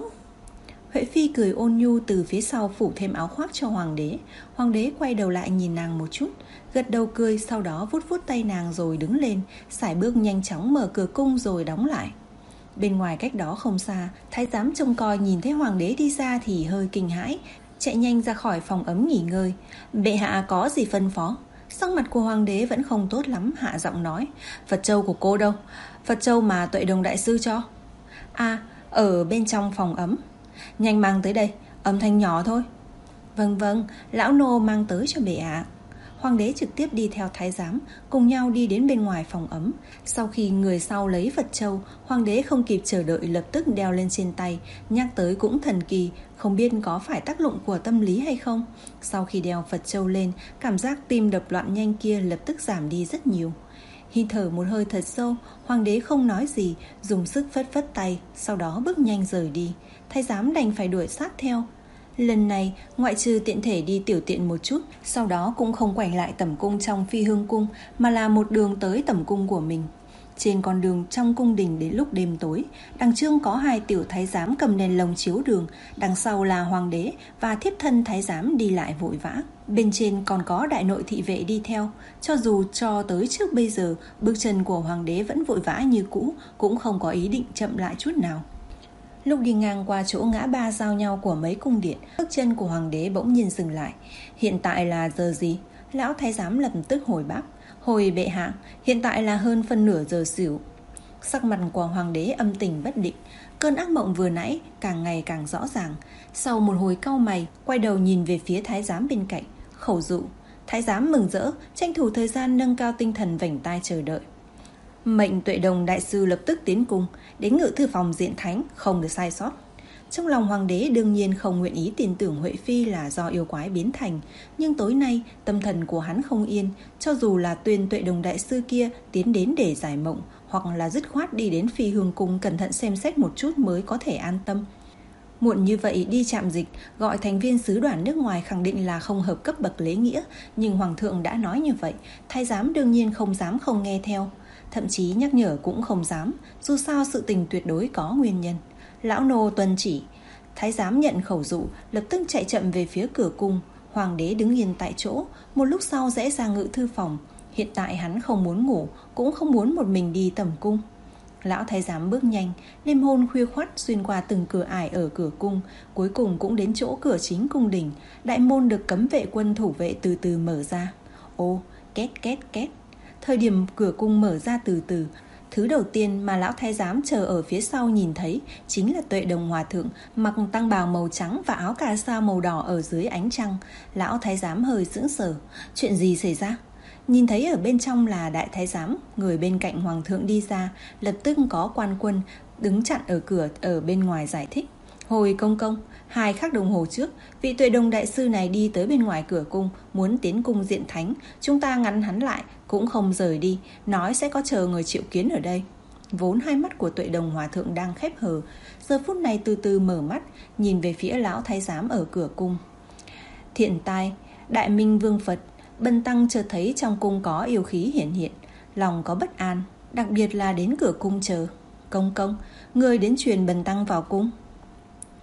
Huệ Phi cười ôn nhu từ phía sau phủ thêm áo khoác cho hoàng đế. Hoàng đế quay đầu lại nhìn nàng một chút, gật đầu cười, sau đó vuốt vuốt tay nàng rồi đứng lên, sải bước nhanh chóng mở cửa cung rồi đóng lại. Bên ngoài cách đó không xa, thái giám trông coi nhìn thấy hoàng đế đi ra thì hơi kinh hãi, chạy nhanh ra khỏi phòng ấm nghỉ ngơi. Bệ hạ có gì phân phó? Sắc mặt của hoàng đế vẫn không tốt lắm, hạ giọng nói, Phật châu của cô đâu? Phật châu mà Tuệ Đồng đại sư cho. À, ở bên trong phòng ấm. Nhanh mang tới đây, âm thanh nhỏ thôi. Vâng vâng, lão nô mang tới cho bệ hạ. Hoàng đế trực tiếp đi theo thái giám, cùng nhau đi đến bên ngoài phòng ấm. Sau khi người sau lấy Phật châu, hoàng đế không kịp chờ đợi lập tức đeo lên trên tay. Nhắc tới cũng thần kỳ, không biết có phải tác dụng của tâm lý hay không. Sau khi đeo Phật châu lên, cảm giác tim đập loạn nhanh kia lập tức giảm đi rất nhiều. Hít thở một hơi thật sâu, hoàng đế không nói gì, dùng sức phất phất tay, sau đó bước nhanh rời đi. Thái giám đành phải đuổi sát theo. Lần này, ngoại trừ tiện thể đi tiểu tiện một chút, sau đó cũng không quay lại tẩm cung trong Phi Hương Cung, mà là một đường tới tẩm cung của mình. Trên con đường trong cung đình đến lúc đêm tối, đằng trước có hai tiểu thái giám cầm đèn lồng chiếu đường, đằng sau là hoàng đế và thiếp thân thái giám đi lại vội vã. Bên trên còn có đại nội thị vệ đi theo. Cho dù cho tới trước bây giờ, bước chân của hoàng đế vẫn vội vã như cũ, cũng không có ý định chậm lại chút nào. Lúc đi ngang qua chỗ ngã ba giao nhau của mấy cung điện, bước chân của hoàng đế bỗng nhiên dừng lại. Hiện tại là giờ gì? Lão thái giám lập tức hồi đáp, hồi bệ hạ, hiện tại là hơn phân nửa giờ xỉu. Sắc mặt của hoàng đế âm tình bất định, cơn ác mộng vừa nãy càng ngày càng rõ ràng. Sau một hồi cau mày, quay đầu nhìn về phía thái giám bên cạnh, khẩu dụ. Thái giám mừng rỡ, tranh thủ thời gian nâng cao tinh thần vểnh tai chờ đợi. Mệnh Tuệ Đồng đại sư lập tức tiến cung, đến ngự thư phòng Diện Thánh, không được sai sót. Trong lòng hoàng đế đương nhiên không nguyện ý tin tưởng Huệ Phi là do yêu quái biến thành, nhưng tối nay tâm thần của hắn không yên, cho dù là tuyên Tuệ Đồng đại sư kia tiến đến để giải mộng, hoặc là dứt khoát đi đến Phi Hương Cung cẩn thận xem xét một chút mới có thể an tâm. Muộn như vậy đi trạm dịch, gọi thành viên sứ đoàn nước ngoài khẳng định là không hợp cấp bậc lễ nghĩa, nhưng hoàng thượng đã nói như vậy, thái giám đương nhiên không dám không nghe theo. Thậm chí nhắc nhở cũng không dám, dù sao sự tình tuyệt đối có nguyên nhân. Lão nô tuân chỉ. Thái giám nhận khẩu dụ, lập tức chạy chậm về phía cửa cung. Hoàng đế đứng yên tại chỗ, một lúc sau rẽ ra ngự thư phòng. Hiện tại hắn không muốn ngủ, cũng không muốn một mình đi tẩm cung. Lão thái giám bước nhanh, đêm hôn khuya khoắt xuyên qua từng cửa ải ở cửa cung, cuối cùng cũng đến chỗ cửa chính cung đình. Đại môn được cấm vệ quân thủ vệ từ từ mở ra. Ô, két két két. Thời điểm cửa cung mở ra từ từ, thứ đầu tiên mà lão thái giám chờ ở phía sau nhìn thấy chính là Tuệ Đồng hòa thượng, mặc tăng bào màu trắng và áo cà sa màu đỏ ở dưới ánh trăng. Lão thái giám hơi sững sờ, chuyện gì xảy ra? Nhìn thấy ở bên trong là đại thái giám, người bên cạnh hoàng thượng đi ra, lập tức có quan quân đứng chặn ở cửa ở bên ngoài giải thích. Hồi công công, hai khắc đồng hồ trước, vị Tuệ Đồng đại sư này đi tới bên ngoài cửa cung, muốn tiến cung Diện Thánh. Chúng ta ngăn hắn lại, cũng không rời đi, nói sẽ có chờ người triệu kiến ở đây. Vốn hai mắt của Tuệ Đồng hòa thượng đang khép hờ, giờ phút này từ từ mở mắt, nhìn về phía lão thái giám ở cửa cung. Thiện tai, Đại Minh Vương Phật, Bần tăng chợt thấy trong cung có yêu khí hiển hiện, lòng có bất an, đặc biệt là đến cửa cung chờ. Công công, người đến truyền bần tăng vào cung.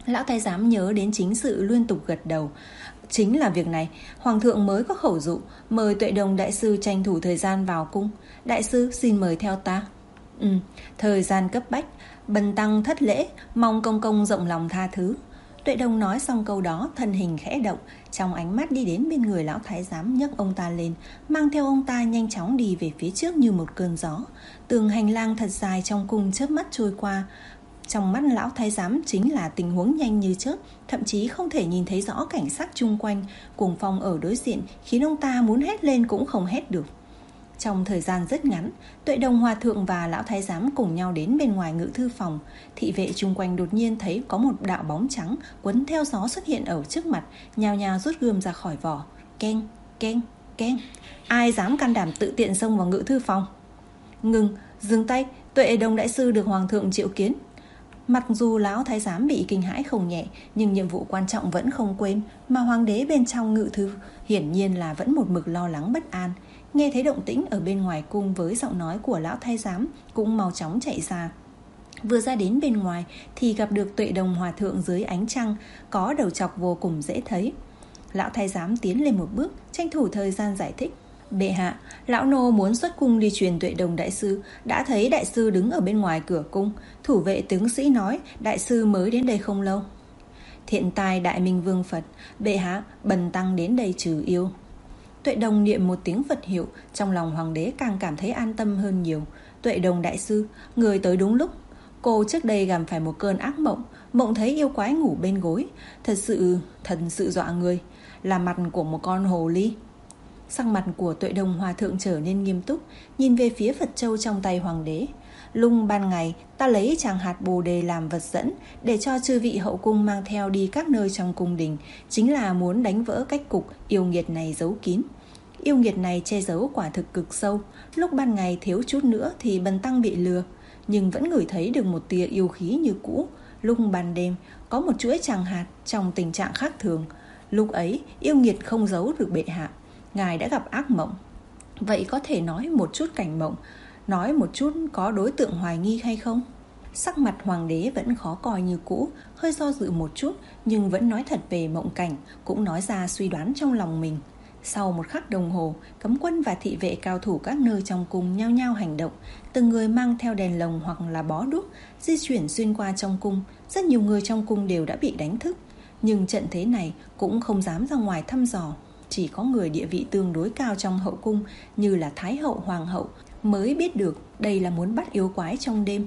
Lão thái giám nhớ đến chính sự liên tục gật đầu. Chính là việc này, Hoàng thượng mới có khẩu dụ mời Tuệ Đồng đại sư tranh thủ thời gian vào cung. Đại sư xin mời theo ta. Ừ, thời gian cấp bách, bần tăng thất lễ, mong công công rộng lòng tha thứ. Tuệ Đồng nói xong câu đó, thân hình khẽ động, trong ánh mắt đi đến bên người lão thái giám, nhấc ông ta lên, mang theo ông ta nhanh chóng đi về phía trước như một cơn gió. Tường hành lang thật dài trong cung chớp mắt trôi qua. Trong mắt lão thái giám chính là tình huống nhanh như chớp, thậm chí không thể nhìn thấy rõ cảnh sắc chung quanh. Cuồng phong ở đối diện khiến ông ta muốn hét lên cũng không hét được. Trong thời gian rất ngắn, Tuệ Đồng hòa thượng và lão thái giám cùng nhau đến bên ngoài ngự thư phòng. Thị vệ chung quanh đột nhiên thấy có một đạo bóng trắng quấn theo gió xuất hiện ở trước mặt, nhào nhào rút gươm ra khỏi vỏ. Keng, keng, keng. Ai dám can đảm tự tiện xông vào ngự thư phòng? Ngừng, dừng tay, Tuệ Đồng đại sư được hoàng thượng triệu kiến. Mặc dù lão thái giám bị kinh hãi không nhẹ, nhưng nhiệm vụ quan trọng vẫn không quên, mà hoàng đế bên trong ngự thư hiển nhiên là vẫn một mực lo lắng bất an. Nghe thấy động tĩnh ở bên ngoài cung với giọng nói của lão thái giám, cũng mau chóng chạy ra. Vừa ra đến bên ngoài thì gặp được Tuệ Đồng hòa thượng dưới ánh trăng, có đầu chọc vô cùng dễ thấy. Lão thái giám tiến lên một bước, tranh thủ thời gian giải thích. Bệ hạ, lão nô muốn xuất cung đi truyền Tuệ Đồng đại sư, đã thấy đại sư đứng ở bên ngoài cửa cung. Thủ vệ tướng sĩ nói đại sư mới đến đây không lâu. Thiện tài đại minh vương Phật, bệ hạ, bần tăng đến đây trừ yêu. Tuệ Đồng niệm một tiếng Phật hiệu, trong lòng hoàng đế càng cảm thấy an tâm hơn nhiều. Tuệ Đồng đại sư, người tới đúng lúc. Cô trước đây gặp phải một cơn ác mộng, mộng thấy yêu quái ngủ bên gối, thật sự thần sự dọa người, là mặt của một con hồ ly. Sắc mặt của Tuệ Đồng hòa thượng trở nên nghiêm túc, nhìn về phía Phật châu trong tay hoàng đế. Lung ban ngày ta lấy tràng hạt bồ đề làm vật dẫn, để cho chư vị hậu cung mang theo đi các nơi trong cung đình, chính là muốn đánh vỡ cách cục yêu nghiệt này giấu kín. Yêu nghiệt này che giấu quả thực cực sâu, lúc ban ngày thiếu chút nữa thì bần tăng bị lừa, nhưng vẫn ngửi thấy được một tia yêu khí như cũ. Lúc ban đêm có một chuỗi tràng hạt trong tình trạng khác thường, lúc ấy yêu nghiệt không giấu được bệ hạ. Ngài đã gặp ác mộng, vậy có thể nói một chút cảnh mộng, nói một chút có đối tượng hoài nghi hay không? Sắc mặt hoàng đế vẫn khó coi như cũ, hơi do dự một chút, nhưng vẫn nói thật về mộng cảnh, cũng nói ra suy đoán trong lòng mình. Sau một khắc đồng hồ, cấm quân và thị vệ cao thủ các nơi trong cung nhao nhao hành động, từng người mang theo đèn lồng hoặc là bó đuốc, di chuyển xuyên qua trong cung. Rất nhiều người trong cung đều đã bị đánh thức, nhưng trận thế này cũng không dám ra ngoài thăm dò. Chỉ có người địa vị tương đối cao trong hậu cung, như là Thái hậu, Hoàng hậu, mới biết được đây là muốn bắt yêu quái trong đêm.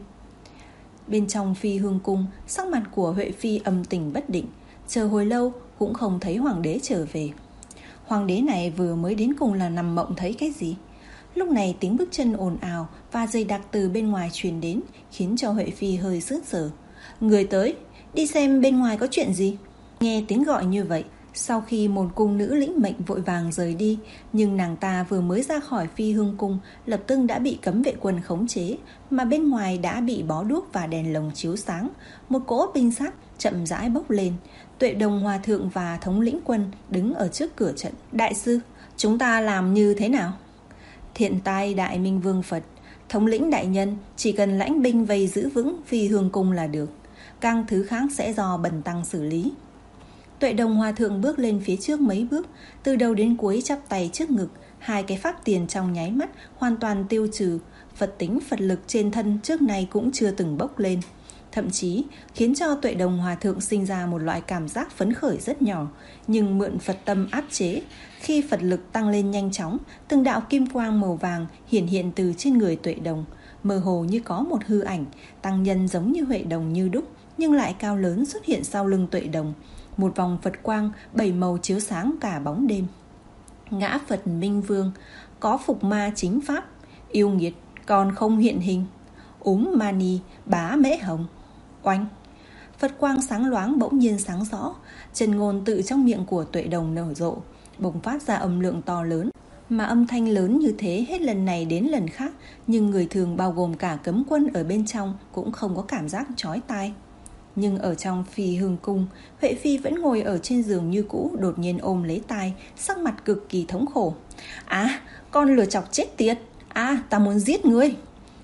Bên trong Phi Hương cung, sắc mặt của Huệ Phi âm tình bất định, chờ hồi lâu cũng không thấy hoàng đế trở về. Hoàng đế này vừa mới đến cùng là nằm mộng thấy cái gì? Lúc này tiếng bước chân ồn ào và dày đặc từ bên ngoài truyền đến, khiến cho Huệ Phi hơi sững sờ. Người tới, đi xem bên ngoài có chuyện gì. Nghe tiếng gọi như vậy, sau khi một cung nữ lĩnh mệnh vội vàng rời đi, nhưng nàng ta vừa mới ra khỏi Phi Hương cung, lập tức đã bị cấm vệ quân khống chế, mà bên ngoài đã bị bó đuốc và đèn lồng chiếu sáng. Một cỗ binh sát chậm rãi bốc lên. Tuệ Đồng hòa thượng và thống lĩnh quân đứng ở trước cửa trận. Đại sư, chúng ta làm như thế nào? Thiện tai đại minh vương Phật, thống lĩnh đại nhân, chỉ cần lãnh binh vây giữ vững Phi Hương cung là được, các thứ khác sẽ do bần tăng xử lý. Tuệ Đồng hòa thượng bước lên phía trước mấy bước, từ đầu đến cuối chắp tay trước ngực, hai cái pháp tiền trong nháy mắt hoàn toàn tiêu trừ. Phật tính Phật lực trên thân trước nay cũng chưa từng bốc lên, thậm chí khiến cho Tuệ Đồng hòa thượng sinh ra một loại cảm giác phấn khởi rất nhỏ, nhưng mượn Phật tâm áp chế. Khi Phật lực tăng lên nhanh chóng, từng đạo kim quang màu vàng hiển hiện từ trên người Tuệ Đồng, mơ hồ như có một hư ảnh tăng nhân giống như Huệ Đồng như đúc, nhưng lại cao lớn xuất hiện sau lưng Tuệ Đồng. Một vòng Phật quang bảy màu chiếu sáng cả bóng đêm. Ngã Phật Minh Vương, có phục ma chính pháp, yêu nghiệt còn không hiện hình. Úm mani bá mễ hồng. Oanh! Phật quang sáng loáng bỗng nhiên sáng rõ, chân ngôn tự trong miệng của Tuệ Đồng nở rộ, bùng phát ra âm lượng to lớn. Mà âm thanh lớn như thế hết lần này đến lần khác, nhưng người thường bao gồm cả cấm quân ở bên trong cũng không có cảm giác chói tai. Nhưng ở trong Phi Hương cung, Huệ Phi vẫn ngồi ở trên giường như cũ, đột nhiên ôm lấy tai, sắc mặt cực kỳ thống khổ. À, con lừa chọc chết tiệt! À, ta muốn giết ngươi!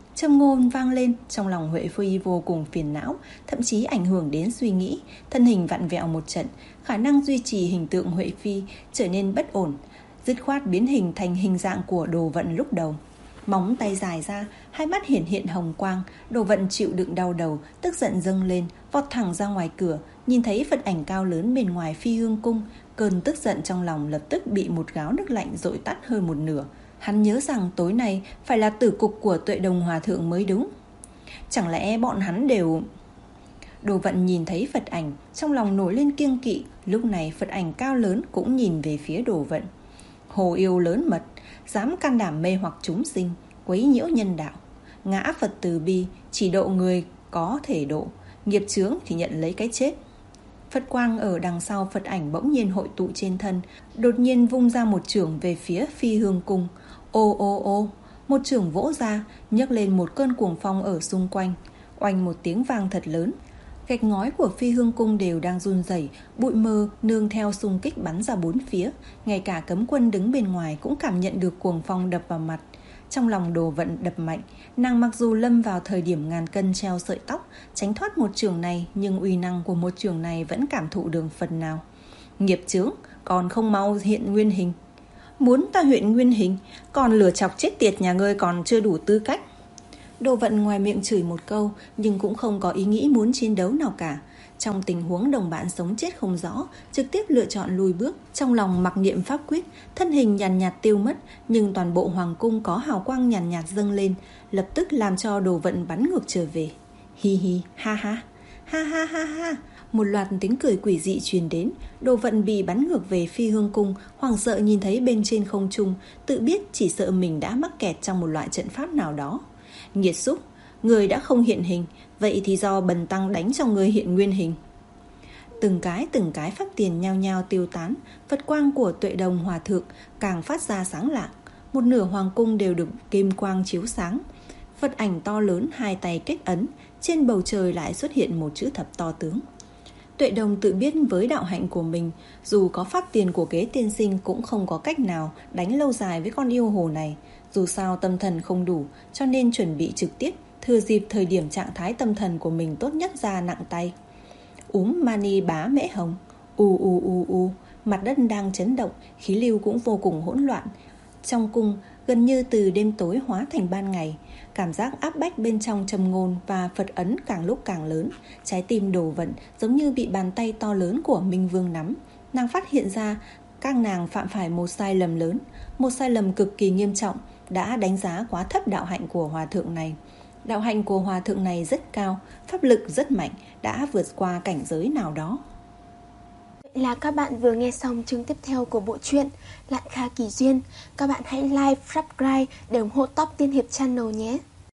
Châm ngôn vang lên, trong lòng Huệ Phi vô cùng phiền não, thậm chí ảnh hưởng đến suy nghĩ. Thân hình vặn vẹo một trận, khả năng duy trì hình tượng Huệ Phi trở nên bất ổn, dứt khoát biến hình thành hình dạng của Đồ Vận lúc đầu. Móng tay dài ra, hai mắt hiển hiện hồng quang. Đồ Vận chịu đựng đau đầu, tức giận dâng lên, vọt thẳng ra ngoài cửa. Nhìn thấy Phật ảnh cao lớn bên ngoài Phi Hương cung, cơn tức giận trong lòng lập tức bị một gáo nước lạnh dội tắt hơn một nửa. Hắn nhớ rằng tối nay phải là tử cục của Tuệ Đồng Hòa Thượng mới đúng. Chẳng lẽ bọn hắn đều... Đồ Vận nhìn thấy Phật ảnh, trong lòng nổi lên kiêng kỵ. Lúc này Phật ảnh cao lớn cũng nhìn về phía Đồ Vận. Hồ yêu lớn mật, dám can đảm mê hoặc chúng sinh, quấy nhiễu nhân đạo. Ngã Phật từ bi, chỉ độ người có thể độ, nghiệp chướng thì nhận lấy cái chết. Phật quang ở đằng sau Phật ảnh bỗng nhiên hội tụ trên thân, đột nhiên vung ra một chưởng về phía Phi Hương cung. Ô ô ô, một chưởng vỗ ra, nhấc lên một cơn cuồng phong ở xung quanh. Oanh một tiếng vang thật lớn, gạch ngói của Phi Hương cung đều đang run rẩy, bụi mơ nương theo xung kích bắn ra bốn phía. Ngay cả cấm quân đứng bên ngoài cũng cảm nhận được cuồng phong đập vào mặt. Trong lòng Đồ Vận đập mạnh, nàng mặc dù lâm vào thời điểm ngàn cân treo sợi tóc, tránh thoát một chưởng này, nhưng uy năng của một chưởng này vẫn cảm thụ được phần nào. Nghiệp chướng, còn không mau hiện nguyên hình. Muốn ta hiện nguyên hình, còn lừa chọc chết tiệt nhà ngươi còn chưa đủ tư cách. Đồ Vận ngoài miệng chửi một câu, nhưng cũng không có ý nghĩ muốn chiến đấu nào cả. Trong tình huống đồng bạn sống chết không rõ, trực tiếp lựa chọn lùi bước. Trong lòng mặc niệm pháp quyết, thân hình nhàn nhạt, nhạt tiêu mất, nhưng toàn bộ hoàng cung có hào quang nhàn nhạt, nhạt dâng lên, lập tức làm cho Đồ Vận bắn ngược trở về. Hi hi, ha ha, ha ha ha ha. Một loạt tiếng cười quỷ dị truyền đến. Đồ Vận bị bắn ngược về Phi Hương cung, hoảng sợ nhìn thấy bên trên không trung, tự biết chỉ sợ mình đã mắc kẹt trong một loại trận pháp nào đó. Nghiệt xúc, người đã không hiện hình, vậy thì do bần tăng đánh cho người hiện nguyên hình. Từng cái từng cái pháp tiền nhao nhao tiêu tán, Phật quang của Tuệ Đồng Hòa Thượng càng phát ra sáng lạng. Một nửa hoàng cung đều được kim quang chiếu sáng. Phật ảnh to lớn hai tay kết ấn, trên bầu trời lại xuất hiện một chữ thập to tướng. Tuệ Đồng tự biết với đạo hạnh của mình, dù có pháp tiền của kế tiên sinh cũng không có cách nào đánh lâu dài với con yêu hồ này. Dù sao tâm thần không đủ, cho nên chuẩn bị trực tiếp, thừa dịp thời điểm trạng thái tâm thần của mình tốt nhất ra nặng tay. Úm mani bá mễ hồng, u u u u, mặt đất đang chấn động, khí lưu cũng vô cùng hỗn loạn. Trong cung gần như từ đêm tối hóa thành ban ngày. Cảm giác áp bách bên trong trầm ngôn và Phật ấn càng lúc càng lớn. Trái tim Đồ Vận giống như bị bàn tay to lớn của Minh Vương nắm. Nàng phát hiện ra các nàng phạm phải một sai lầm lớn, một sai lầm cực kỳ nghiêm trọng, đã đánh giá quá thấp đạo hạnh của hòa thượng này. Đạo hạnh của hòa thượng này rất cao, pháp lực rất mạnh, đã vượt qua cảnh giới nào đó. Vậy là các bạn vừa nghe xong chương tiếp theo của bộ truyện Lạn Kha Kỳ Duyên. Các bạn hãy like, subscribe để ủng hộ Top Tiên Hiệp Channel nhé.